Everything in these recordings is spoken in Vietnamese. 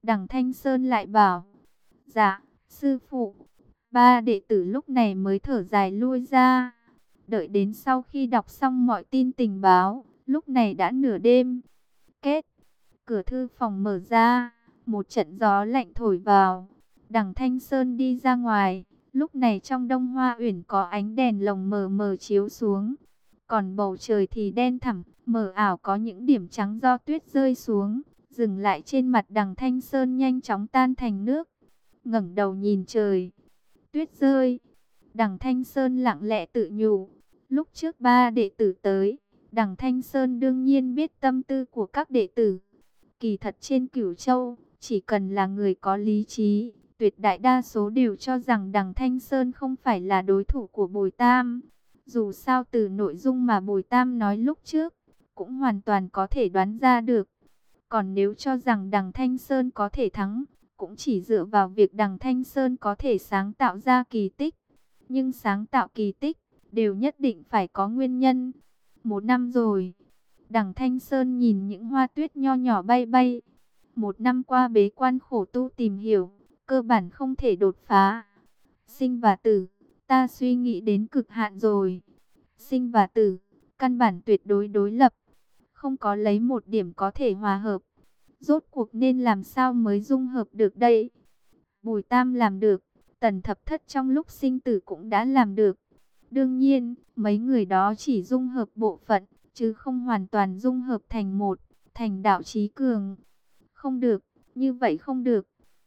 Đằng Thanh Sơn lại bảo, dạ, sư phụ. Ba đệ tử lúc này mới thở dài lui ra. Đợi đến sau khi đọc xong mọi tin tình báo, lúc này đã nửa đêm. Kết, cửa thư phòng mở ra, một trận gió lạnh thổi vào. Đằng Thanh Sơn đi ra ngoài, lúc này trong Đông Hoa Uyển có ánh đèn lồng mờ mờ chiếu xuống. Còn bầu trời thì đen thẳm, mờ ảo có những điểm trắng do tuyết rơi xuống, dừng lại trên mặt Đằng Thanh Sơn nhanh chóng tan thành nước. Ngẩng đầu nhìn trời, tuyết rơi. Đằng Thanh Sơn lặng lẽ tự nhủ, lúc trước ba đệ tử tới, Đằng Thanh Sơn đương nhiên biết tâm tư của các đệ tử. Kỳ thật trên Cửu Châu, chỉ cần là người có lý trí, tuyệt đại đa số đều cho rằng Đằng Thanh Sơn không phải là đối thủ của Bồi Tam. Dù sao từ nội dung mà Bồi Tam nói lúc trước, cũng hoàn toàn có thể đoán ra được. Còn nếu cho rằng Đằng Thanh Sơn có thể thắng, cũng chỉ dựa vào việc Đằng Thanh Sơn có thể sáng tạo ra kỳ tích. Nhưng sáng tạo kỳ tích, đều nhất định phải có nguyên nhân. Một năm rồi, Đằng Thanh Sơn nhìn những hoa tuyết nho nhỏ bay bay. Một năm qua bế quan khổ tu tìm hiểu, cơ bản không thể đột phá. Sinh và tử, ta suy nghĩ đến cực hạn rồi. Sinh và tử, căn bản tuyệt đối đối lập. Không có lấy một điểm có thể hòa hợp. Rốt cuộc nên làm sao mới dung hợp được đây? Bùi Tam làm được, Tần Thập Thất trong lúc sinh tử cũng đã làm được. Đương nhiên, mấy người đó chỉ dung hợp bộ phận, chứ không hoàn toàn dung hợp thành một, thành đạo trí cường. Không được, như vậy không được.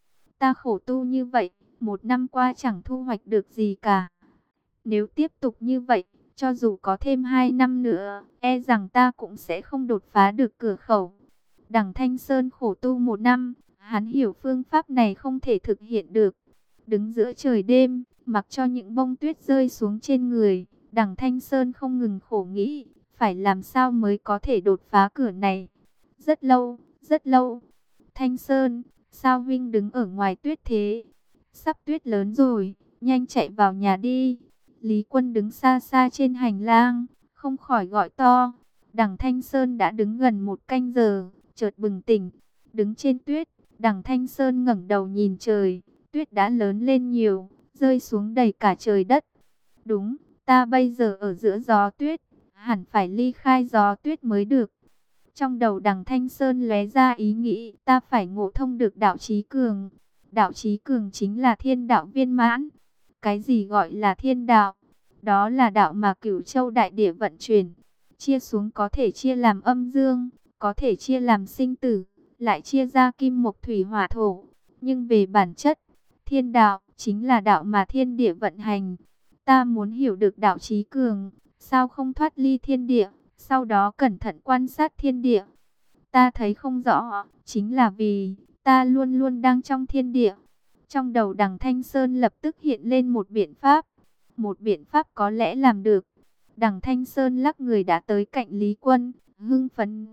Ta khổ tu như vậy, một năm qua chẳng thu hoạch được gì cả. Nếu tiếp tục như vậy, cho dù có thêm 2 năm nữa, e rằng ta cũng sẽ không đột phá được cửa khẩu. Đằng Thanh Sơn khổ tu 1 năm, hắn hiểu phương pháp này không thể thực hiện được. Đứng giữa trời đêm, mặc cho những bông tuyết rơi xuống trên người, Đằng Thanh Sơn không ngừng khổ nghĩ, phải làm sao mới có thể đột phá cửa này. Rất lâu, rất lâu. Thanh Sơn, sao Vinh đứng ở ngoài tuyết thế? Sắp tuyết lớn rồi, nhanh chạy vào nhà đi. Lý Quân đứng xa xa trên hành lang, không khỏi gọi to. Đằng Thanh Sơn đã đứng gần 1 canh giờ, chợt bừng tỉnh, đứng trên tuyết. Đằng Thanh Sơn ngẩng đầu nhìn trời, tuyết đã lớn lên nhiều, rơi xuống đầy cả trời đất. Đúng, ta bây giờ ở giữa gió tuyết, hẳn phải ly khai gió tuyết mới được. Trong đầu Đằng Thanh Sơn lóe ra ý nghĩ, ta phải ngộ thông được đạo trí cường. Đạo trí cường chính là thiên đạo viên mãn. Cái gì gọi là thiên đạo? Đó là đạo mà Cửu Châu đại địa vận chuyển. Chia xuống có thể chia làm âm dương, có thể chia làm sinh tử, lại chia ra kim mộc thủy hỏa thổ. Nhưng về bản chất, thiên đạo chính là đạo mà thiên địa vận hành. Ta muốn hiểu được đạo trí cường, sao không thoát ly thiên địa, sau đó cẩn thận quan sát thiên địa. Ta thấy không rõ, chính là vì ta luôn luôn đang trong thiên địa. Trong đầu Đằng Thanh Sơn lập tức hiện lên một biện pháp. Một biện pháp có lẽ làm được. Đằng Thanh Sơn lắc người đã tới cạnh Lý Quân, hưng phấn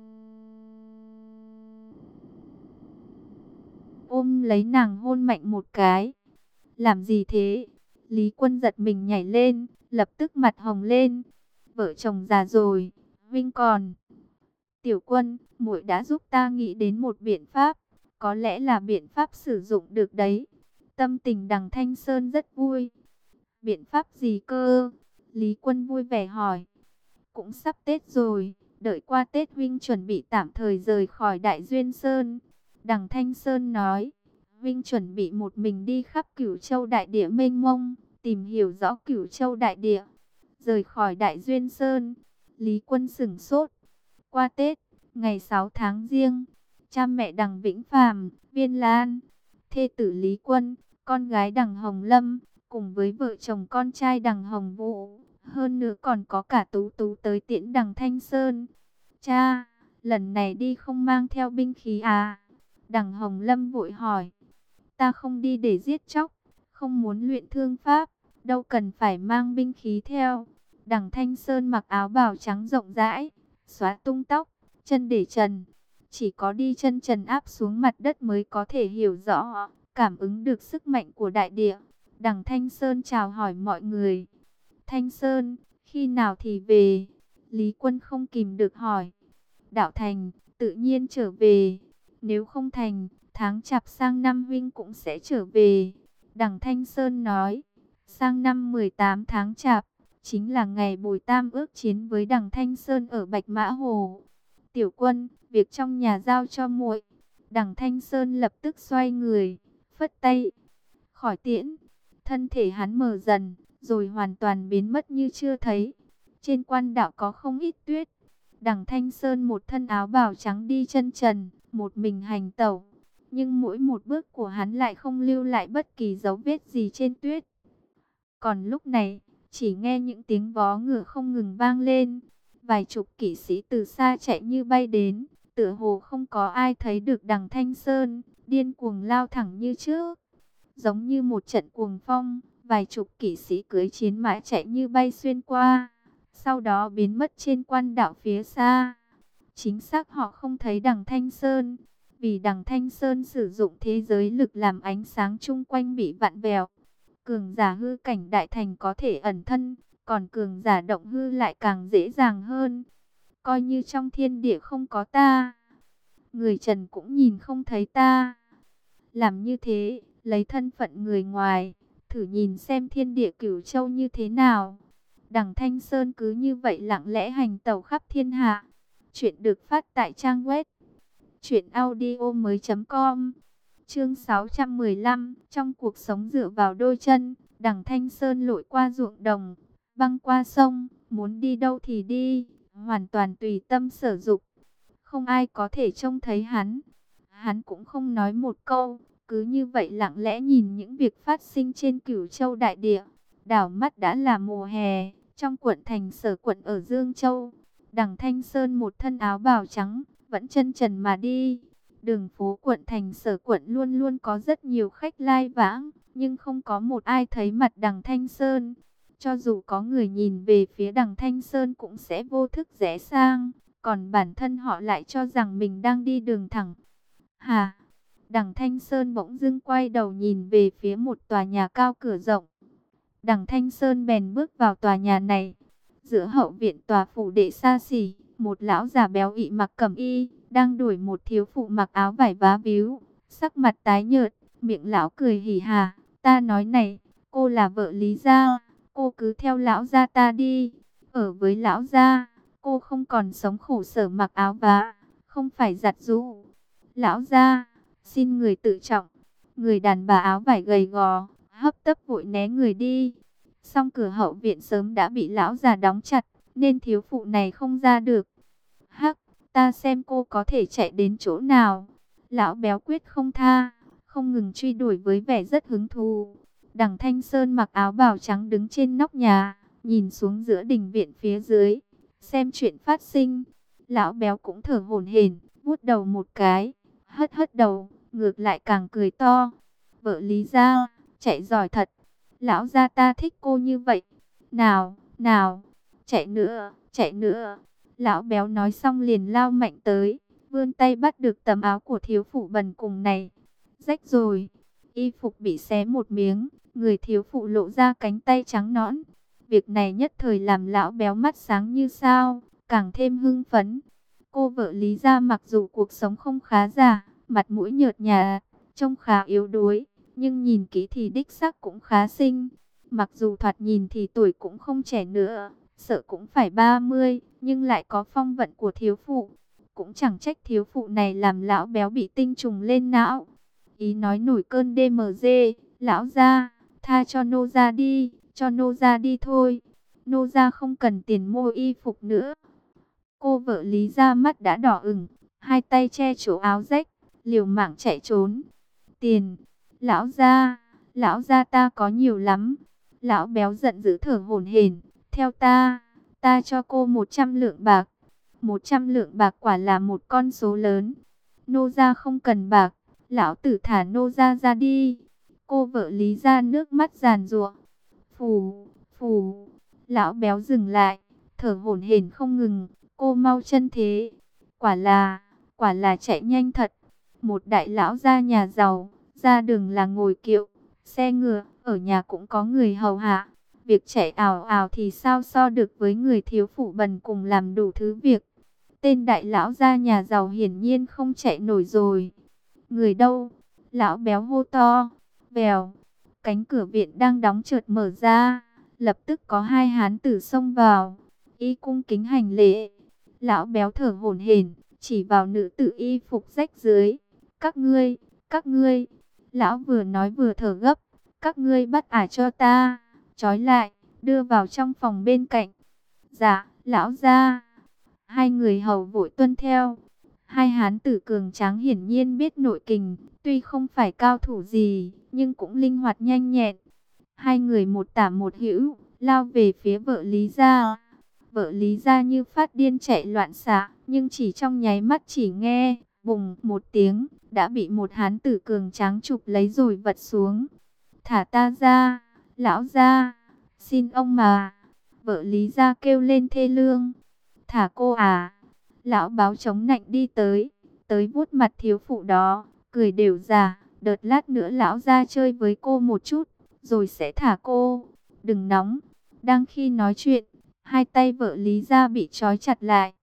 ôm lấy nàng hôn mạnh một cái. Làm gì thế? Lý Quân giật mình nhảy lên, lập tức mặt hồng lên. Vợ chồng già rồi, Vinh còn. Tiểu Quân, muội đã giúp ta nghĩ đến một biện pháp, có lẽ là biện pháp sử dụng được đấy. Tâm tình Đằng Thanh Sơn rất vui. Biện pháp gì cơ? Lý Quân vui vẻ hỏi. Cũng sắp Tết rồi, đợi qua Tết Vinh chuẩn bị tạm thời rời khỏi Đại Duyên Sơn. Đằng Thanh Sơn nói, Vinh chuẩn bị một mình đi khắp Cửu Châu đại địa mênh mông, tìm hiểu rõ Cửu Châu đại địa. Rời khỏi Đại Duyên Sơn, Lý Quân sửng sốt. Qua Tết, ngày 6 tháng Giêng, cha mẹ Đằng Vĩnh Phàm, Viên Lan, thê tử Lý Quân, con gái Đằng Hồng Lâm, cùng với vợ chồng con trai Đằng Hồng Vũ, hơn nữa còn có cả Tú Tú tới tiễn Đằng Thanh Sơn. Cha, lần này đi không mang theo binh khí à? Đằng Hồng Lâm vội hỏi. Ta không đi để giết chóc, không muốn luyện thương pháp, đâu cần phải mang binh khí theo. Đằng Thanh Sơn mặc áo bào trắng rộng rãi, xóa tung tóc, chân để trần. Chỉ có đi chân trần áp xuống mặt đất mới có thể hiểu rõ, cảm ứng được sức mạnh của đại địa. Đằng Thanh Sơn chào hỏi mọi người. Thanh Sơn, khi nào thì về? Lý Quân không kìm được hỏi. Đạo thành, tự nhiên trở về. Nếu không thành, tháng chạp sang năm huynh cũng sẽ trở về. Đằng Thanh Sơn nói, sang năm 18 tháng chạp, chính là ngày Bồi Tam ước chiến với đằng Thanh Sơn ở Bạch Mã Hồ. Tiểu Quân, việc trong nhà giao cho muội. Đằng Thanh Sơn lập tức xoay người, phất tay, khỏi tiễn. Thân thể hắn mờ dần, rồi hoàn toàn biến mất như chưa thấy. Trên quan đạo có không ít tuyết. Đằng Thanh Sơn một thân áo bào trắng đi chân trần, một mình hành tẩu. Nhưng mỗi một bước của hắn lại không lưu lại bất kỳ dấu vết gì trên tuyết. Còn lúc này, chỉ nghe những tiếng vó ngựa không ngừng vang lên. Vài chục kỵ sĩ từ xa chạy như bay đến, tựa hồ không có ai thấy được đằng Thanh Sơn, điên cuồng lao thẳng như trước. Giống như một trận cuồng phong, vài chục kỵ sĩ cưỡi chiến mã chạy như bay xuyên qua, sau đó biến mất trên quan đạo phía xa. Chính xác họ không thấy đằng Thanh Sơn, vì đằng Thanh Sơn sử dụng thế giới lực làm ánh sáng chung quanh bị vặn vẹo. Cường giả hư cảnh đại thành có thể ẩn thân, còn cường giả động hư lại càng dễ dàng hơn. Coi như trong thiên địa không có ta, người trần cũng nhìn không thấy ta. Làm như thế, lấy thân phận người ngoài, thử nhìn xem thiên địa Cửu Châu như thế nào. Đằng Thanh Sơn cứ như vậy lặng lẽ hành tẩu khắp thiên hạ. Chuyện được phát tại trang web truyệnaudiomoi.com. Chương 615, trong cuộc sống dựa vào đôi chân, đằng Thanh Sơn lội qua ruộng đồng, băng qua sông, muốn đi đâu thì đi, hoàn toàn tùy tâm sở dục. Không ai có thể trông thấy hắn. Hắn cũng không nói một câu, cứ như vậy lặng lẽ nhìn những việc phát sinh trên Cửu Châu đại địa. Đảo mắt đã là mùa hè, trong quận thành Sở quận ở Dương Châu. Đằng Thanh Sơn một thân áo bào trắng, vẫn chân trần mà đi. Đường phố quận thành Sở quận luôn luôn có rất nhiều khách lai vãng, nhưng không có một ai thấy mặt đằng Thanh Sơn. Cho dù có người nhìn về phía đằng Thanh Sơn cũng sẽ vô thức rẽ sang, còn bản thân họ lại cho rằng mình đang đi đường thẳng. Hà! Đằng Thanh Sơn bỗng dưng quay đầu nhìn về phía một tòa nhà cao cửa rộng. Đằng Thanh Sơn bèn bước vào tòa nhà này. Giữa hậu viện tòa phủ đệ xa xỉ, một lão già béo ị mặc cẩm y, đang đuổi một thiếu phụ mặc áo vải vá víu, sắc mặt tái nhợt, miệng lão cười hỉ hà. Ta nói này, cô là vợ Lý gia, cô cứ theo lão gia ta đi. Ở với lão gia, cô không còn sống khổ sở mặc áo vá, không phải giặt giũ. Lão gia, xin người tự trọng. Người đàn bà áo vải gầy gò, hấp tấp vội né người đi. Song cửa hậu viện sớm đã bị lão già đóng chặt, nên thiếu phụ này không ra được. Hắc, ta xem cô có thể chạy đến chỗ nào. Lão béo quyết không tha, không ngừng truy đuổi với vẻ rất hứng thú. Đằng Thanh Sơn mặc áo bào trắng đứng trên nóc nhà, nhìn xuống giữa đình viện phía dưới, xem chuyện phát sinh. Lão béo cũng thở hổn hển, vuốt đầu một cái, hất hất đầu, ngược lại càng cười to. Vợ Lý gia, chạy giỏi thật. Lão gia ta thích cô như vậy. Nào, nào, chạy nữa, chạy nữa. Lão béo nói xong liền lao mạnh tới, vươn tay bắt được tấm áo của thiếu phụ bần cùng này. Rách rồi, y phục bị xé một miếng, người thiếu phụ lộ ra cánh tay trắng nõn. Việc này nhất thời làm lão béo mắt sáng như sao, càng thêm hưng phấn. Cô vợ Lý gia mặc dù cuộc sống không khá giả, mặt mũi nhợt nhạt, trông khá yếu đuối, nhưng nhìn kỹ thì đích xác cũng khá xinh. Mặc dù thoạt nhìn thì tuổi cũng không trẻ nữa, sợ cũng phải 30, nhưng lại có phong vận của thiếu phụ. Cũng chẳng trách thiếu phụ này làm lão béo bị tinh trùng lên não. Ý nói nổi cơn DMG, lão gia, tha cho nô gia đi, cho nô gia đi thôi. Nô gia không cần tiền mua y phục nữa. Cô vợ Lý gia mắt đã đỏ ửng, hai tay che chỗ áo rách, liều mạng chạy trốn. Tiền, lão gia ta có nhiều lắm. Lão béo giận dữ thở hổn hển, theo ta cho cô 100 lượng bạc. 100 lượng bạc quả là một con số lớn. Nô gia không cần bạc, lão tử thả nô gia ra đi. Cô vợ Lý gia nước mắt giàn giụa. Phù, phù, lão béo dừng lại, thở hổn hển không ngừng. Cô mau chân thế, quả là chạy nhanh thật. Một đại lão gia nhà giàu, ra đường là ngồi kiệu, xe ngựa, ở nhà cũng có người hầu hạ. Việc chạy ào ào thì sao so được với người thiếu phụ bần cùng làm đủ thứ việc. Tên đại lão gia nhà giàu hiển nhiên không chạy nổi rồi. Người đâu? Lão béo hô to. Vèo, cánh cửa viện đang đóng chợt mở ra, lập tức có hai hán tử xông vào, y cung kính hành lễ. Lão béo thở hổn hển, chỉ vào nữ tử y phục rách dưới. Các ngươi, lão vừa nói vừa thở gấp, các ngươi bắt ả cho ta, trói lại, đưa vào trong phòng bên cạnh. Dạ, lão gia. Hai người hầu vội tuân theo. Hai hán tử cường tráng hiển nhiên biết nội kình, tuy không phải cao thủ gì, nhưng cũng linh hoạt nhanh nhẹn. Hai người một tả một hữu, lao về phía vợ Lý gia. Vợ Lý gia như phát điên chạy loạn xạ, nhưng chỉ trong nháy mắt chỉ nghe, bùng một tiếng, đã bị một hán tử cường tráng chụp lấy rồi vật xuống. Thả ta ra, lão gia, xin ông mà. Vợ Lý gia kêu lên thê lương. Thả cô à. Lão báo chống nạnh đi tới vuốt mặt thiếu phụ đó, cười đều già, đợt lát nữa lão ra chơi với cô một chút, rồi sẽ thả cô. Đừng nóng. Đang khi nói chuyện, hai tay vợ Lý gia bị trói chặt lại.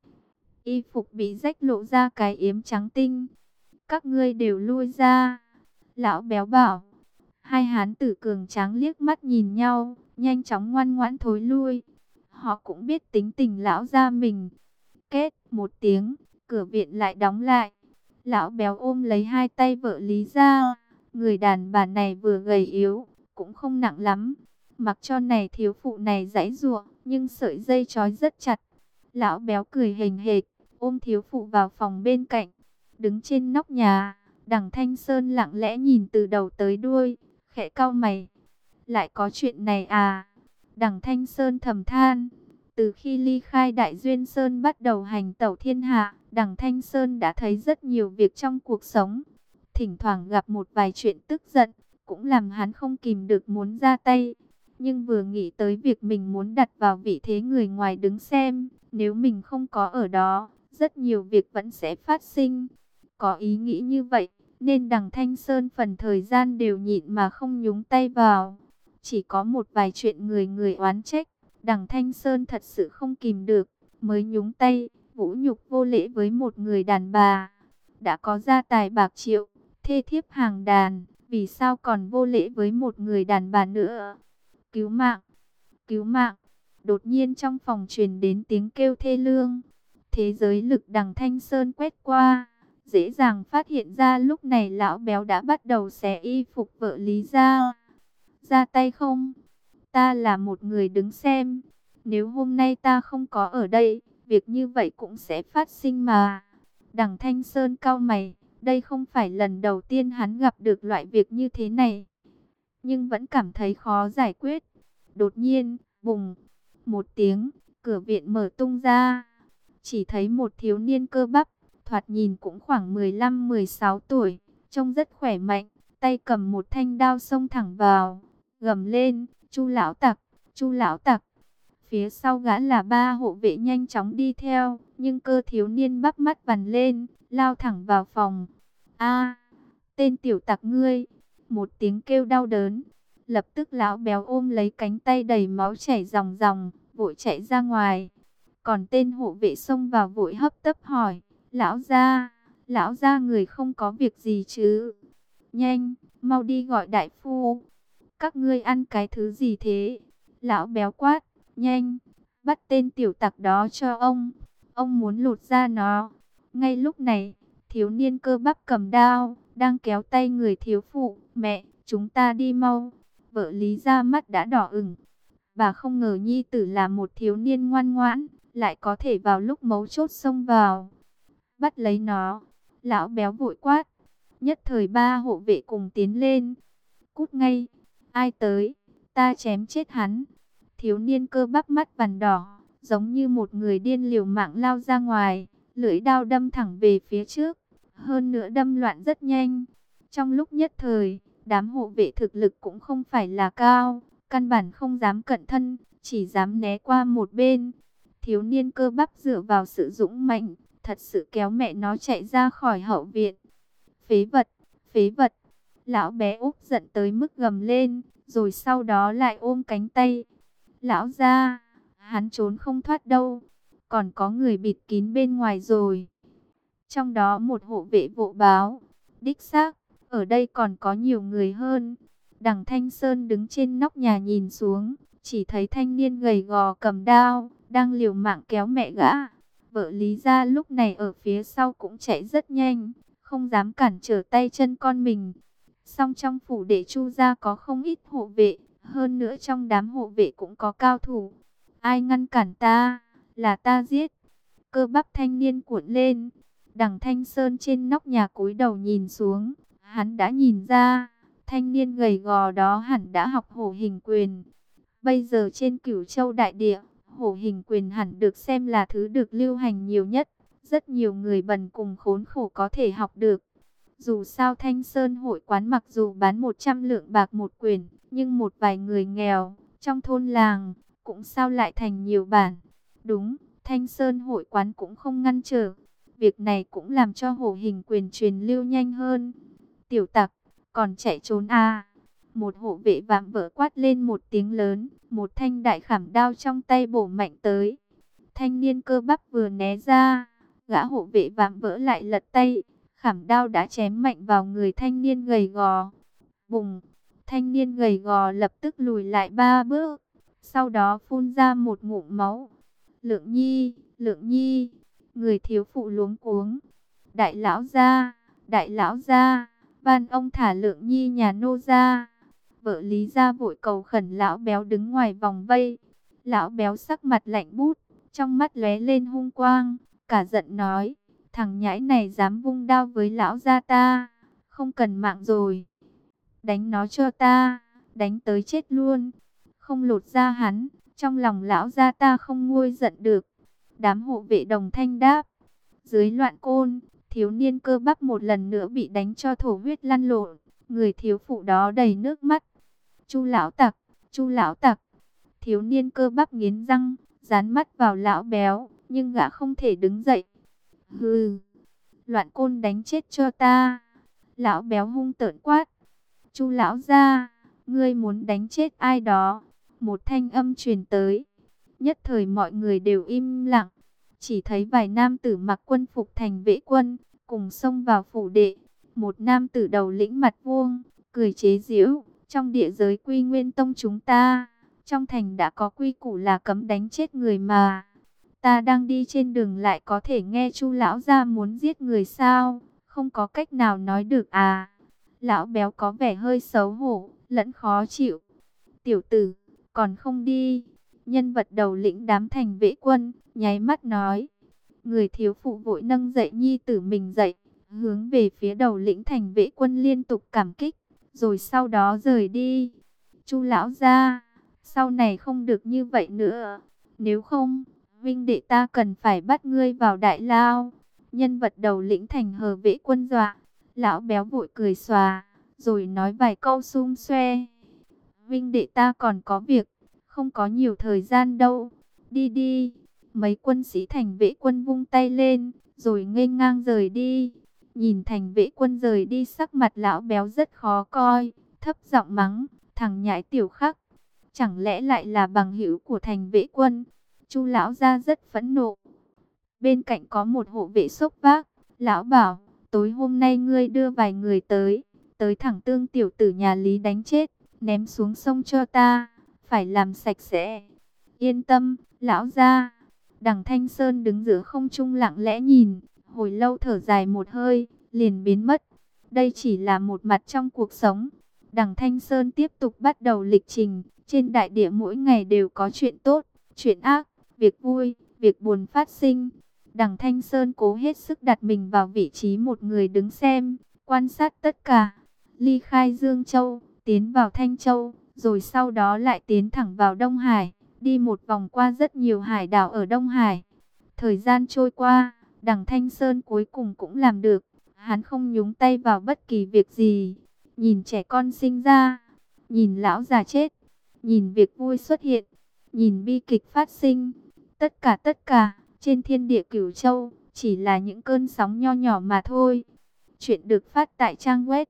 Y phục bị rách lộ ra cái yếm trắng tinh. Các ngươi đều lui ra. Lão béo bảo. Hai hán tử cường tráng liếc mắt nhìn nhau, nhanh chóng ngoan ngoãn thối lui. Họ cũng biết tính tình lão gia mình. Két một tiếng, cửa viện lại đóng lại. Lão béo ôm lấy hai tay vợ Lý gia. Người đàn bà này vừa gầy yếu, cũng không nặng lắm. Mặc cho này thiếu phụ này giãy giụa, nhưng sợi dây trói rất chặt. Lão béo cười hềnh hệt, ôm thiếu phụ vào phòng bên cạnh. Đứng trên nóc nhà, Đằng Thanh Sơn lặng lẽ nhìn từ đầu tới đuôi, khẽ cau mày. Lại có chuyện này à? Đằng Thanh Sơn thầm than. Từ khi ly khai Đại Duyên Sơn bắt đầu hành tẩu thiên hạ, Đằng Thanh Sơn đã thấy rất nhiều việc trong cuộc sống. Thỉnh thoảng gặp một vài chuyện tức giận, cũng làm hắn không kìm được muốn ra tay. Nhưng vừa nghĩ tới việc mình muốn đặt vào vị thế người ngoài đứng xem, nếu mình không có ở đó, rất nhiều việc vẫn sẽ phát sinh. Có ý nghĩ như vậy, nên Đằng Thanh Sơn phần thời gian đều nhịn mà không nhúng tay vào. Chỉ có một vài chuyện người người oán trách, Đằng Thanh Sơn thật sự không kìm được, mới nhúng tay, vũ nhục vô lễ với một người đàn bà. Đã có gia tài bạc triệu, thê thiếp hàng đàn, vì sao còn vô lễ với một người đàn bà nữa? Cứu mạng! Cứu mạng! Đột nhiên trong phòng truyền đến tiếng kêu thê lương. Thế giới lực Đằng Thanh Sơn quét qua, dễ dàng phát hiện ra lúc này lão béo đã bắt đầu xé y phục vợ Lý gia. Ra tay không? Ta là một người đứng xem. Nếu hôm nay ta không có ở đây, việc như vậy cũng sẽ phát sinh mà. Đằng Thanh Sơn cau mày, đây không phải lần đầu tiên hắn gặp được loại việc như thế này, nhưng vẫn cảm thấy khó giải quyết. Đột nhiên, bùng, một tiếng, cửa viện mở tung ra. Chỉ thấy một thiếu niên cơ bắp, thoạt nhìn cũng khoảng 15-16 tuổi, trông rất khỏe mạnh, tay cầm một thanh đao xông thẳng vào, gầm lên, Chu lão tặc, Chu lão tặc. Phía sau gã là ba hộ vệ nhanh chóng đi theo, nhưng cơ thiếu niên bắt mắt vằn lên, lao thẳng vào phòng. A, tên tiểu tặc ngươi! Một tiếng kêu đau đớn, lập tức lão béo ôm lấy cánh tay đầy máu chảy ròng ròng, vội chạy ra ngoài. Còn tên hộ vệ xông vào vội hấp tấp hỏi, lão gia người không có việc gì chứ? Nhanh, mau đi gọi đại phu. Các ngươi ăn cái thứ gì thế? Lão béo quát, nhanh, bắt tên tiểu tặc đó cho ông muốn lột da nó. Ngay lúc này, thiếu niên cơ bắp cầm đao, đang kéo tay người thiếu phụ, mẹ, chúng ta đi mau. Vợ Lý gia mắt đã đỏ ửng. Bà không ngờ nhi tử là một thiếu niên ngoan ngoãn, lại có thể vào lúc mấu chốt xông vào. Bắt lấy nó. Lão béo vội quát. Nhất thời ba hộ vệ cùng tiến lên. Cút ngay. Ai tới? Ta chém chết hắn. Thiếu niên cơ bắp mắt vằn đỏ, giống như một người điên liều mạng lao ra ngoài. Lưỡi đao đâm thẳng về phía trước. Hơn nữa đâm loạn rất nhanh. Trong lúc nhất thời, đám hộ vệ thực lực cũng không phải là cao, căn bản không dám cận thân, chỉ dám né qua một bên. Thiếu niên cơ bắp dựa vào sự dũng mạnh, thật sự kéo mẹ nó chạy ra khỏi hậu viện. Phế vật, phế vật. Lão bé Úc giận tới mức gầm lên, rồi sau đó lại ôm cánh tay. Lão gia, hắn trốn không thoát đâu, còn có người bịt kín bên ngoài rồi. Trong đó một hộ vệ vội báo, Đích xác, ở đây còn có nhiều người hơn. Đằng Thanh Sơn đứng trên nóc nhà nhìn xuống, chỉ thấy thanh niên gầy gò cầm đao, đang liều mạng kéo mẹ gã. Vợ Lý Gia lúc này ở phía sau cũng chạy rất nhanh, không dám cản trở tay chân con mình. Song trong phủ đệ Chu gia có không ít hộ vệ, hơn nữa trong đám hộ vệ cũng có cao thủ. Ai ngăn cản ta, là ta giết. Cơ bắp thanh niên cuộn lên. Đằng Thanh Sơn trên nóc nhà cúi đầu nhìn xuống, hắn đã nhìn ra, thanh niên gầy gò đó hẳn đã học hổ hình quyền. Bây giờ trên Cửu Châu đại địa, hổ hình quyền hẳn được xem là thứ được lưu hành nhiều nhất. Rất nhiều người bần cùng khốn khổ có thể học được. Dù sao Thanh Sơn hội quán mặc dù bán 100 lượng bạc một quyền, nhưng một vài người nghèo trong thôn làng cũng sao lại thành nhiều bản. Đúng, Thanh Sơn hội quán cũng không ngăn trở. Việc này cũng làm cho hổ hình quyền truyền lưu nhanh hơn. Tiểu tặc, còn chạy trốn à? Một hộ vệ vạm vỡ quát lên một tiếng lớn, một thanh đại khảm đao trong tay bổ mạnh tới. Thanh niên cơ bắp vừa né ra, gã hộ vệ vạm vỡ lại lật tay, khảm đao đã chém mạnh vào người thanh niên gầy gò. Bùng, thanh niên gầy gò lập tức lùi lại 3 bước, sau đó phun ra một ngụm máu. Lượng Nhi, người thiếu phụ luống cuống. Đại lão gia, van ông thả Lượng Nhi nhà nô ra. Vợ Lý Gia vội cầu khẩn lão béo đứng ngoài vòng vây. Lão béo sắc mặt lạnh bút, trong mắt lóe lên hung quang, cả giận nói: thằng nhãi này dám vung đao với lão gia ta, không cần mạng rồi. Đánh nó cho ta, đánh tới chết luôn. Không lột ra hắn, trong lòng lão gia ta không nguôi giận được. Đám hộ vệ đồng thanh đáp. Dưới loạn côn, thiếu niên cơ bắp một lần nữa bị đánh cho thổ huyết lăn lộn. Người thiếu phụ đó đầy nước mắt. Chu lão tặc, Chu lão tặc. Thiếu niên cơ bắp nghiến răng, dán mắt vào lão béo, nhưng gã không thể đứng dậy. Hừ, loạn côn đánh chết cho ta. Lão béo hung tợn quát. Chu lão gia, ngươi muốn đánh chết ai đó? Một thanh âm truyền tới. Nhất thời mọi người đều im lặng. Chỉ thấy vài nam tử mặc quân phục thành vệ quân, cùng xông vào phủ đệ. Một nam tử đầu lĩnh mặt vuông, cười chế giễu. Trong địa giới Quy Nguyên Tông chúng ta, trong thành đã có quy củ là cấm đánh chết người mà. Ta đang đi trên đường lại có thể nghe Chu lão gia muốn giết người sao? Không có cách nào nói được à? Lão béo có vẻ hơi xấu hổ, lẫn khó chịu. Tiểu tử, còn không đi. Nhân vật đầu lĩnh đám thành vệ quân, nháy mắt nói. Người thiếu phụ vội nâng dậy nhi tử mình dậy, hướng về phía đầu lĩnh thành vệ quân liên tục cảm kích, rồi sau đó rời đi. Chu lão gia, sau này không được như vậy nữa. Nếu không, huynh đệ ta cần phải bắt ngươi vào đại lao. Nhân vật đầu lĩnh thành hờ vệ quân dọa. Lão béo vội cười xòa, rồi nói vài câu xung xoe. Huynh đệ ta còn có việc, không có nhiều thời gian đâu. Đi đi. Mấy quân sĩ thành vệ quân vung tay lên, rồi nghênh ngang rời đi. Nhìn thành vệ quân rời đi, sắc mặt lão béo rất khó coi, thấp giọng mắng, thằng nhãi tiểu khắc. Chẳng lẽ lại là bằng hữu của thành vệ quân? Chu lão gia rất phẫn nộ. Bên cạnh có một hộ vệ xốc vác. Lão bảo, tối hôm nay ngươi đưa vài người tới thẳng Tương tiểu tử nhà Lý đánh chết, ném xuống sông cho ta, phải làm sạch sẽ. Yên tâm, lão gia. Đằng Thanh Sơn đứng giữa không trung lặng lẽ nhìn, hồi lâu thở dài một hơi, liền biến mất. Đây chỉ là một mặt trong cuộc sống. Đằng Thanh Sơn tiếp tục bắt đầu lịch trình. Trên đại địa mỗi ngày đều có chuyện tốt, chuyện ác, việc vui, việc buồn phát sinh. Đằng Thanh Sơn cố hết sức đặt mình vào vị trí một người đứng xem, quan sát tất cả. Ly khai Dương Châu, tiến vào Thanh Châu, rồi sau đó lại tiến thẳng vào Đông Hải, đi một vòng qua rất nhiều hải đảo ở Đông Hải. Thời gian trôi qua, đằng Thanh Sơn cuối cùng cũng làm được. Hắn không nhúng tay vào bất kỳ việc gì. Nhìn trẻ con sinh ra, nhìn lão già chết, nhìn việc vui xuất hiện, nhìn bi kịch phát sinh. Tất cả, trên thiên địa Cửu Châu, chỉ là những cơn sóng nho nhỏ mà thôi. Chuyện được phát tại trang web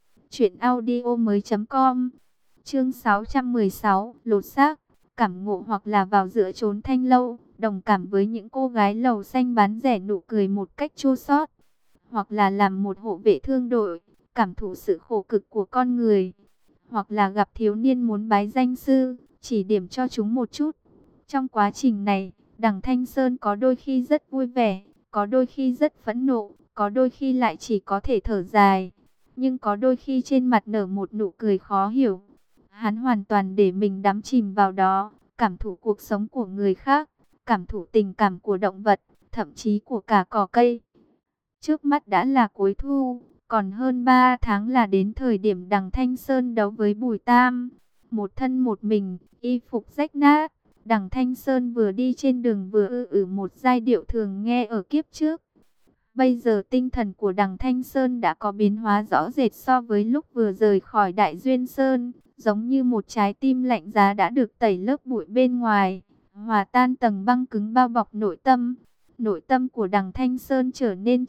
truyệnaudiomoi.com. Chương 616, lột xác. Cảm ngộ hoặc là vào giữa chốn thanh lâu, đồng cảm với những cô gái lầu xanh bán rẻ nụ cười một cách chua xót. hoặc là làm một hộ vệ thương đội, cảm thụ sự khổ cực của con người, hoặc là gặp thiếu niên muốn bái danh sư, chỉ điểm cho chúng một chút. Trong quá trình này, Đằng Thanh Sơn có đôi khi rất vui vẻ, có đôi khi rất phẫn nộ, có đôi khi lại chỉ có thể thở dài, nhưng có đôi khi trên mặt nở một nụ cười khó hiểu. Hắn hoàn toàn để mình đắm chìm vào đó, cảm thụ cuộc sống của người khác, cảm thụ tình cảm của động vật, thậm chí của cả cỏ cây. Trước mắt đã là cuối thu, còn hơn 3 tháng là đến thời điểm Đằng Thanh Sơn đấu với Bùi Tam. Một thân một mình, y phục rách nát, Đằng Thanh Sơn vừa đi trên đường vừa một giai điệu thường nghe ở kiếp trước. Bây giờ tinh thần của Đằng Thanh Sơn đã có biến hóa rõ rệt so với lúc vừa rời khỏi Đại Duyên Sơn, giống như một trái tim lạnh giá đã được tẩy lớp bụi bên ngoài, hòa tan tầng băng cứng bao bọc nội tâm. Nội tâm của Đằng Thanh Sơn trở nên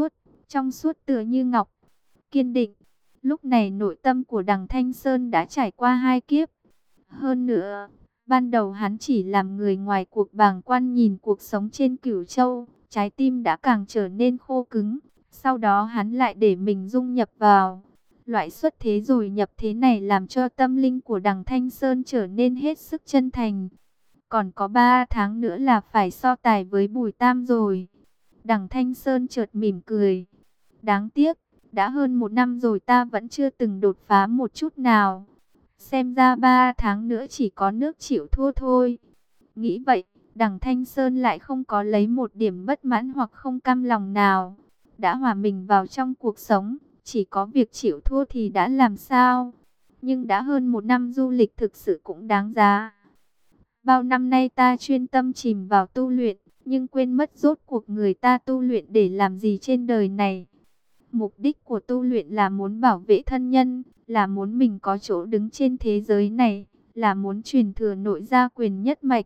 trong suốt tựa như ngọc, kiên định. Lúc này nội tâm của Đằng Thanh Sơn đã trải qua 2 kiếp. Hơn nữa, ban đầu hắn chỉ làm người ngoài cuộc bàng quan nhìn cuộc sống trên Cửu Châu, trái tim đã càng trở nên khô cứng. Sau đó hắn lại để mình dung nhập vào. Loại xuất thế rồi nhập thế này làm cho tâm linh của Đằng Thanh Sơn trở nên hết sức chân thành. Còn có 3 tháng nữa là phải so tài với Bùi Tam rồi. Đằng Thanh Sơn chợt mỉm cười. Đáng tiếc, đã hơn 1 năm rồi ta vẫn chưa từng đột phá một chút nào. Xem ra 3 tháng nữa chỉ có nước chịu thua thôi. Nghĩ vậy, Đằng Thanh Sơn lại không có lấy một điểm bất mãn hoặc không cam lòng nào. Đã hòa mình vào trong cuộc sống, chỉ có việc chịu thua thì đã làm sao. Nhưng đã hơn 1 năm du lịch thực sự cũng đáng giá. Bao năm nay ta chuyên tâm chìm vào tu luyện, nhưng quên mất rốt cuộc người ta tu luyện để làm gì trên đời này. Mục đích của tu luyện là muốn bảo vệ thân nhân, là muốn mình có chỗ đứng trên thế giới này, là muốn truyền thừa nội gia quyền nhất mạch.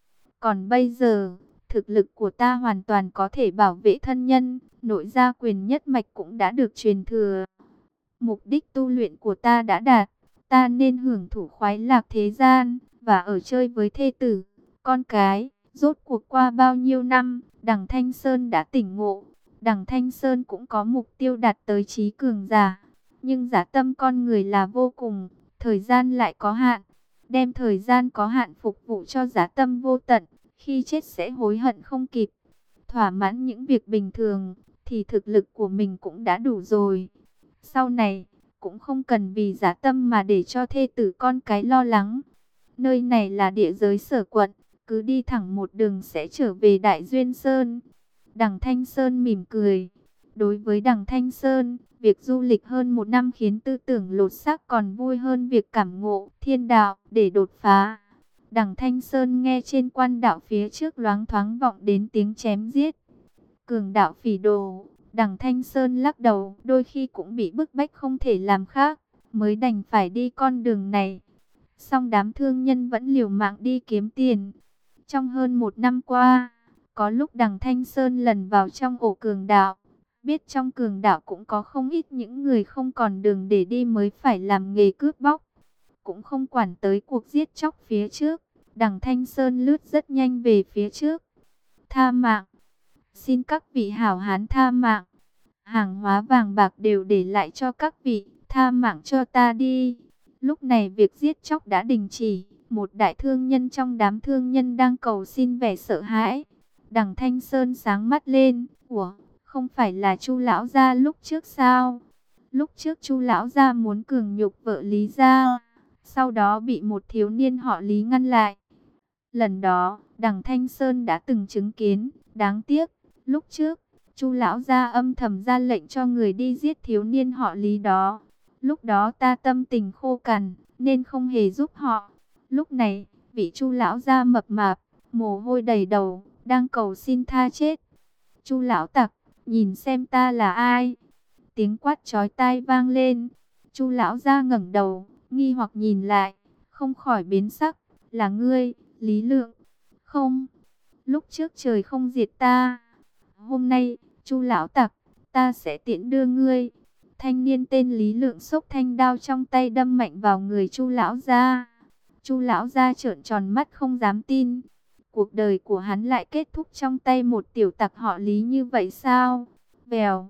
Còn bây giờ, thực lực của ta hoàn toàn có thể bảo vệ thân nhân, nội gia quyền nhất mạch cũng đã được truyền thừa. Mục đích tu luyện của ta đã đạt, ta nên hưởng thụ khoái lạc thế gian, và ở chơi với thê tử, con cái. Rốt cuộc qua bao nhiêu năm, Đằng Thanh Sơn đã tỉnh ngộ. Đằng Thanh Sơn cũng có mục tiêu đạt tới trí cường giả. Nhưng dã tâm con người là vô cùng, thời gian lại có hạn. Đem thời gian có hạn phục vụ cho dã tâm vô tận, khi chết sẽ hối hận không kịp. Thỏa mãn những việc bình thường, thì thực lực của mình cũng đã đủ rồi. Sau này, cũng không cần vì dã tâm mà để cho thê tử con cái lo lắng. Nơi này là địa giới Sở quận, cứ đi thẳng một đường sẽ trở về Đại Duyên Sơn. Đằng Thanh Sơn mỉm cười. Đối với Đằng Thanh Sơn, việc du lịch hơn 1 năm khiến tư tưởng lột xác còn vui hơn việc cảm ngộ thiên đạo để đột phá. Đằng Thanh Sơn nghe trên quan đạo phía trước loáng thoáng vọng đến tiếng chém giết. Cường đạo phỉ đồ, Đằng Thanh Sơn lắc đầu, đôi khi cũng bị bức bách không thể làm khác, mới đành phải đi con đường này. Song đám thương nhân vẫn liều mạng đi kiếm tiền. Trong hơn 1 năm qua, có lúc Đằng Thanh Sơn lần vào trong ổ cường đạo, biết trong cường đạo cũng có không ít những người không còn đường để đi mới phải làm nghề cướp bóc. Cũng không quản tới cuộc giết chóc phía trước, Đằng Thanh Sơn lướt rất nhanh về phía trước. Tha mạng, xin các vị hảo hán tha mạng. Hàng hóa vàng bạc đều để lại cho các vị, tha mạng cho ta đi. Lúc này việc giết chóc đã đình chỉ, một đại thương nhân trong đám thương nhân đang cầu xin vẻ sợ hãi. Đằng Thanh Sơn sáng mắt lên, ủa, không phải là Chu lão gia lúc trước sao? Lúc trước Chu lão gia muốn cường nhục vợ Lý gia, sau đó bị một thiếu niên họ Lý ngăn lại. Lần đó, Đằng Thanh Sơn đã từng chứng kiến, đáng tiếc, lúc trước, Chu lão gia âm thầm ra lệnh cho người đi giết thiếu niên họ Lý đó. Lúc đó ta tâm tình khô cằn, nên không hề giúp họ. Lúc này, vị Chu lão gia mập mạp, mồ hôi đầy đầu, đang cầu xin tha chết. Chu lão tặc, nhìn xem ta là ai? Tiếng quát chói tai vang lên. Chu lão gia ngẩng đầu, nghi hoặc nhìn lại, không khỏi biến sắc. Là ngươi, Lý Lượng? Không, lúc trước trời không diệt ta. Hôm nay, Chu lão tặc, ta sẽ tiễn đưa ngươi. Thanh niên tên Lý Lượng xốc thanh đao trong tay đâm mạnh vào người Chu lão gia. Chu lão gia trợn tròn mắt không dám tin. Cuộc đời của hắn lại kết thúc trong tay một tiểu tặc họ Lý như vậy sao? Vèo,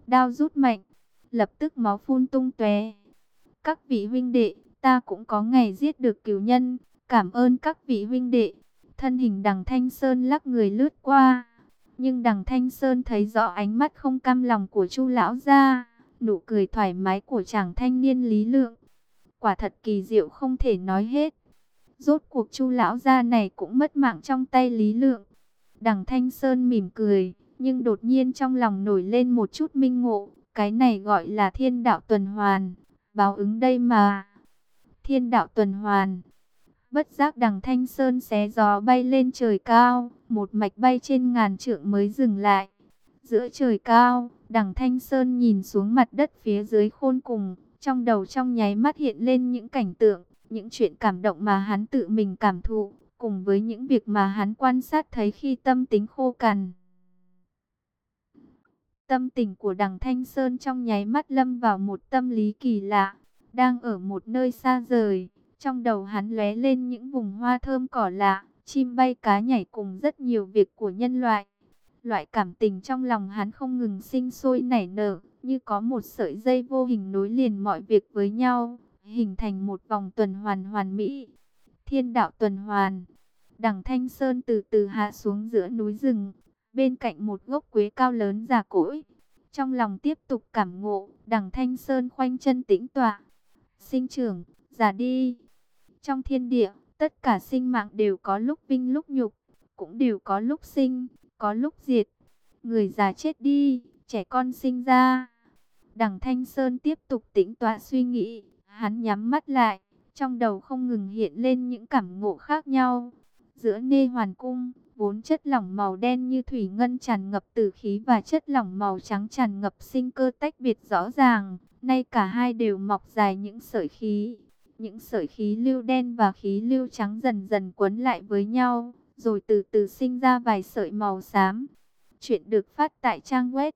đao rút mạnh, lập tức máu phun tung tóe. Các vị huynh đệ, ta cũng có ngày giết được cửu nhân, cảm ơn các vị huynh đệ. Thân hình Đằng Thanh Sơn lắc người lướt qua, nhưng Đằng Thanh Sơn thấy rõ ánh mắt không cam lòng của Chu lão gia, nụ cười thoải mái của chàng thanh niên Lý Lượng, quả thật kỳ diệu không thể nói hết. Rốt cuộc Chu lão gia này cũng mất mạng trong tay Lý Lượng. Đằng Thanh Sơn mỉm cười, nhưng đột nhiên trong lòng nổi lên một chút minh ngộ, cái này gọi là thiên đạo tuần hoàn, báo ứng đây mà. Thiên đạo tuần hoàn. Bất giác Đằng Thanh Sơn xé gió bay lên trời cao, một mạch bay trên ngàn trượng mới dừng lại. Giữa trời cao, Đằng Thanh Sơn nhìn xuống mặt đất phía dưới khôn cùng, trong đầu trong nháy mắt hiện lên những cảnh tượng, những chuyện cảm động mà hắn tự mình cảm thụ, cùng với những việc mà hắn quan sát thấy khi tâm tính khô cằn. Tâm tình của Đằng Thanh Sơn trong nháy mắt lâm vào một tâm lý kỳ lạ, đang ở một nơi xa rời. Trong đầu hắn lóe lên những vùng hoa thơm cỏ lạ, chim bay cá nhảy cùng rất nhiều việc của nhân loại. Loại cảm tình trong lòng hắn không ngừng sinh sôi nảy nở, như có một sợi dây vô hình nối liền mọi việc với nhau, hình thành một vòng tuần hoàn hoàn mỹ. Thiên đạo tuần hoàn. Đằng Thanh Sơn từ từ hạ xuống giữa núi rừng, bên cạnh một gốc quế cao lớn già cỗi. Trong lòng tiếp tục cảm ngộ, Đằng Thanh Sơn khoanh chân tĩnh tọa. Sinh trưởng, già đi. Trong thiên địa, tất cả sinh mạng đều có lúc vinh lúc nhục, cũng đều có lúc sinh, có lúc diệt. Người già chết đi, trẻ con sinh ra. Đằng Thanh Sơn tiếp tục tĩnh tọa suy nghĩ, hắn nhắm mắt lại, trong đầu không ngừng hiện lên những cảm ngộ khác nhau. Giữa Nê Hoàn Cung, vốn chất lỏng màu đen như thủy ngân tràn ngập tử khí và chất lỏng màu trắng tràn ngập sinh cơ tách biệt rõ ràng, nay cả hai đều mọc dài những sợi khí. Những sợi khí lưu đen và khí lưu trắng dần dần quấn lại với nhau, rồi từ từ sinh ra vài sợi màu xám. Chuyện được phát tại trang web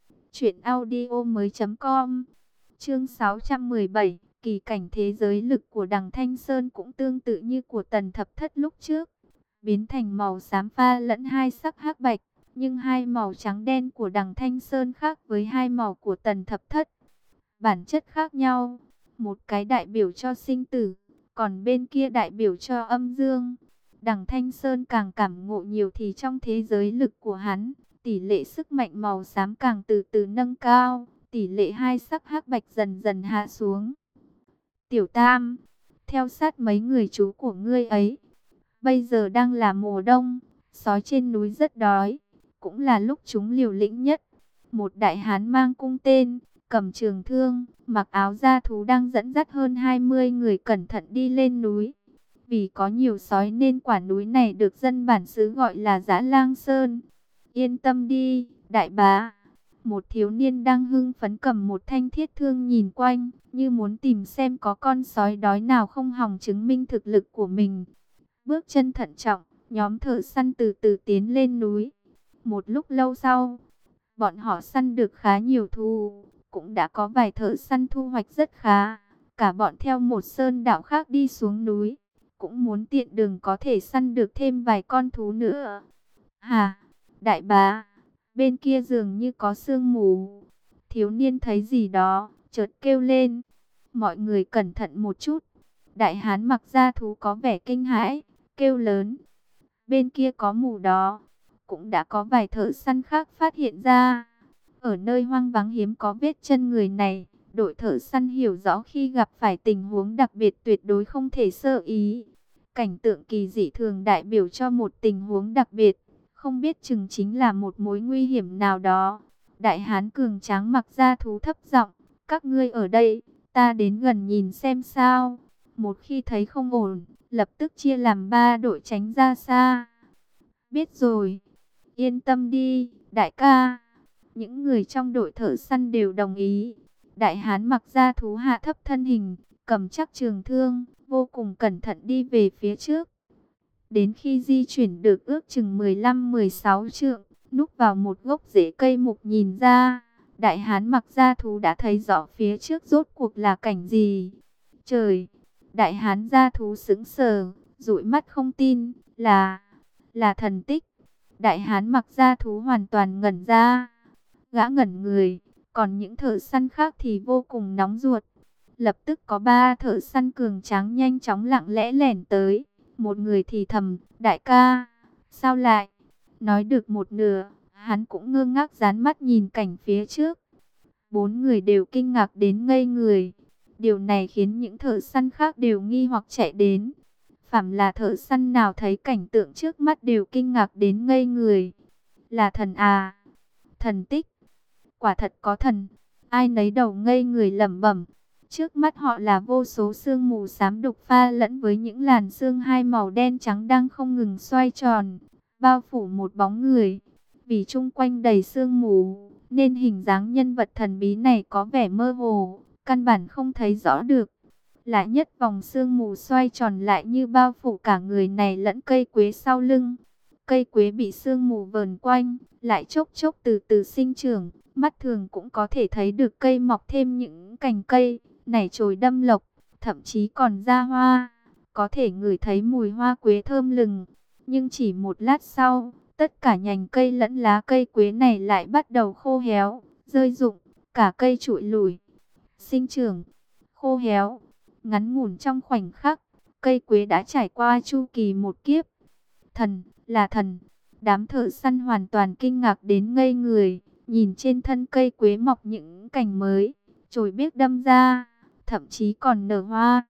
truyệnaudiomoi.com. Chương 617, kỳ cảnh thế giới lực của Đằng Thanh Sơn cũng tương tự như của Tần Thập Thất lúc trước, biến thành màu xám pha lẫn hai sắc hắc bạch, nhưng hai màu trắng đen của Đằng Thanh Sơn khác với hai màu của Tần Thập Thất. Bản chất khác nhau, một cái đại biểu cho sinh tử, còn bên kia đại biểu cho âm dương. Đằng Thanh Sơn càng cảm ngộ nhiều thì trong thế giới lực của hắn, tỷ lệ sức mạnh màu xám càng từ từ nâng cao, tỷ lệ hai sắc hắc bạch dần dần hạ xuống. Tiểu Tam, theo sát mấy người chú của ngươi ấy. Bây giờ đang là mùa đông, sói trên núi rất đói, cũng là lúc chúng liều lĩnh nhất. Một đại hán mang cung tên, cầm trường thương, mặc áo da thú đang dẫn dắt hơn 20 người cẩn thận đi lên núi. Vì có nhiều sói nên quả núi này được dân bản xứ gọi là Dã Lang Sơn. Yên tâm đi, đại bá. Một thiếu niên đang hưng phấn cầm một thanh thiết thương nhìn quanh, như muốn tìm xem có con sói đói nào không hòng chứng minh thực lực của mình. Bước chân thận trọng, nhóm thợ săn từ từ tiến lên núi. Một lúc lâu sau, bọn họ săn được khá nhiều thú, cũng đã có vài thợ săn thu hoạch rất khá. Cả bọn theo một sơn đạo khác đi xuống núi, cũng muốn tiện đường có thể săn được thêm vài con thú nữa. Hà, đại bá, bên kia dường như có sương mù. Thiếu niên thấy gì đó, chợt kêu lên. Mọi người cẩn thận một chút. Đại hán mặc da thú có vẻ kinh hãi, kêu lớn. Bên kia có mù đó. Cũng đã có vài thợ săn khác phát hiện ra. Ở nơi hoang vắng hiếm có vết chân người này, đội thợ săn hiểu rõ khi gặp phải tình huống đặc biệt tuyệt đối không thể sơ ý. Cảnh tượng kỳ dị thường đại biểu cho một tình huống đặc biệt, không biết chừng chính là một mối nguy hiểm nào đó. Đại hán cường tráng mặc da thú thấp giọng, các ngươi ở đây, ta đến gần nhìn xem sao. Một khi thấy không ổn, lập tức chia làm 3 đội tránh ra xa. Biết rồi, yên tâm đi, đại ca. Những người trong đội thợ săn đều đồng ý. Đại hán mặc da thú hạ thấp thân hình, cầm chắc trường thương, vô cùng cẩn thận đi về phía trước. Đến khi di chuyển được ước chừng 15-16 trượng, núp vào một gốc rễ cây mục nhìn ra, đại hán mặc da thú đã thấy rõ phía trước rốt cuộc là cảnh gì. Trời! Đại hán da thú sững sờ, dụi mắt không tin, là thần tích. Đại hán mặc da thú hoàn toàn ngẩn ra. Gã ngẩn người, Còn những thợ săn khác thì vô cùng nóng ruột. Lập tức có 3 thợ săn cường tráng nhanh chóng lặng lẽ lẻn tới. Một người thì thầm, đại ca, sao lại? Nói được một nửa, hắn cũng ngơ ngác dán mắt nhìn cảnh phía trước. 4 người đều kinh ngạc đến ngây người. Điều này khiến những thợ săn khác đều nghi hoặc chạy đến. Phàm là thợ săn nào thấy cảnh tượng trước mắt đều kinh ngạc đến ngây người. Là thần à? Thần tích? Quả thật có thần. Ai nấy đầu ngây người lẩm bẩm. Trước mắt họ là vô số sương mù xám đục pha lẫn với những làn sương hai màu đen trắng đang không ngừng xoay tròn, bao phủ một bóng người. Vì chung quanh đầy sương mù, nên hình dáng nhân vật thần bí này có vẻ mơ hồ, căn bản không thấy rõ được. Lại nhất vòng sương mù xoay tròn lại như bao phủ cả người này lẫn cây quế sau lưng. Cây quế bị sương mù vờn quanh, lại chốc chốc từ từ sinh trưởng. Mắt thường cũng có thể thấy được cây mọc thêm những cành cây, nảy chồi đâm lộc, thậm chí còn ra hoa. Có thể ngửi thấy mùi hoa quế thơm lừng. Nhưng chỉ một lát sau, tất cả nhành cây lẫn lá cây quế này lại bắt đầu khô héo, rơi rụng, cả cây trụi lủi, sinh trưởng, khô héo. Ngắn ngủn trong khoảnh khắc, cây quế đã trải qua chu kỳ một kiếp. Thần, là thần. Đám thợ săn hoàn toàn kinh ngạc đến ngây người, nhìn trên thân cây quế mọc những cành mới, chồi biếc đâm ra, thậm chí còn nở hoa.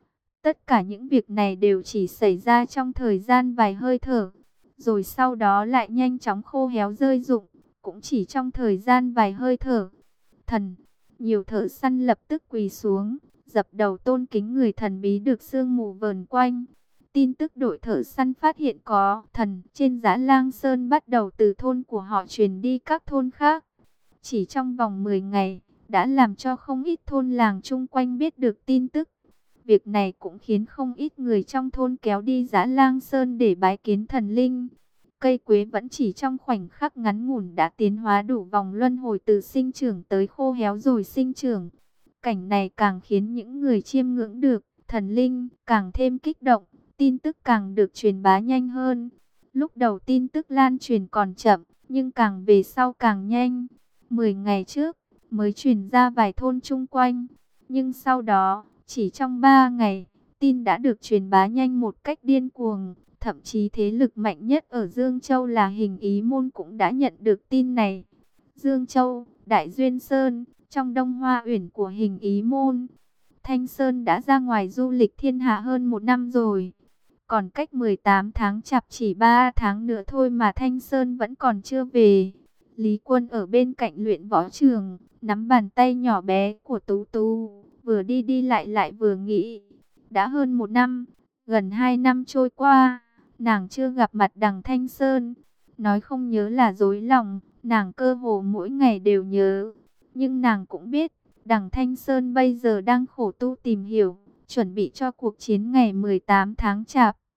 Tất cả những việc này đều chỉ xảy ra trong thời gian vài hơi thở, rồi sau đó lại nhanh chóng khô héo rơi rụng, cũng chỉ trong thời gian vài hơi thở. Thần, nhiều thợ săn lập tức quỳ xuống, dập đầu tôn kính người thần bí được sương mù vờn quanh. Tin tức đội thợ săn phát hiện có thần trên Dã Lang Sơn bắt đầu từ thôn của họ truyền đi các thôn khác. Chỉ trong vòng 10 ngày, đã làm cho không ít thôn làng chung quanh biết được tin tức. Việc này cũng khiến không ít người trong thôn kéo đi Dã Lang Sơn để bái kiến thần linh. Cây quế vẫn chỉ trong khoảnh khắc ngắn ngủn đã tiến hóa đủ vòng luân hồi từ sinh trưởng tới khô héo rồi sinh trưởng. Cảnh này càng khiến những người chiêm ngưỡng được thần linh càng thêm kích động, tin tức càng được truyền bá nhanh hơn. Lúc đầu tin tức lan truyền còn chậm, nhưng càng về sau càng nhanh. 10 ngày trước mới truyền ra vài thôn chung quanh, nhưng sau đó chỉ trong 3 ngày, tin đã được truyền bá nhanh một cách điên cuồng. Thậm chí thế lực mạnh nhất ở Dương Châu là Hình Ý Môn cũng đã nhận được tin này. Dương Châu, Đại Duyên Sơn, trong Đông Hoa Uyển của Hình Ý Môn. Thanh Sơn đã ra ngoài du lịch thiên hạ hơn 1 năm rồi. Còn cách 18 tháng Chạp chỉ 3 tháng nữa thôi mà Thanh Sơn vẫn còn chưa về. Lý Quân ở bên cạnh luyện võ trường, nắm bàn tay nhỏ bé của Tú Tú, vừa đi đi lại vừa nghĩ. Đã hơn 1 năm, gần 2 năm trôi qua, nàng chưa gặp mặt đằng Thanh Sơn. Nói không nhớ là dối lòng, nàng cơ hồ mỗi ngày đều nhớ. Nhưng nàng cũng biết, đằng Thanh Sơn bây giờ đang khổ tu tìm hiểu, chuẩn bị cho cuộc chiến ngày 18 tháng Chạp.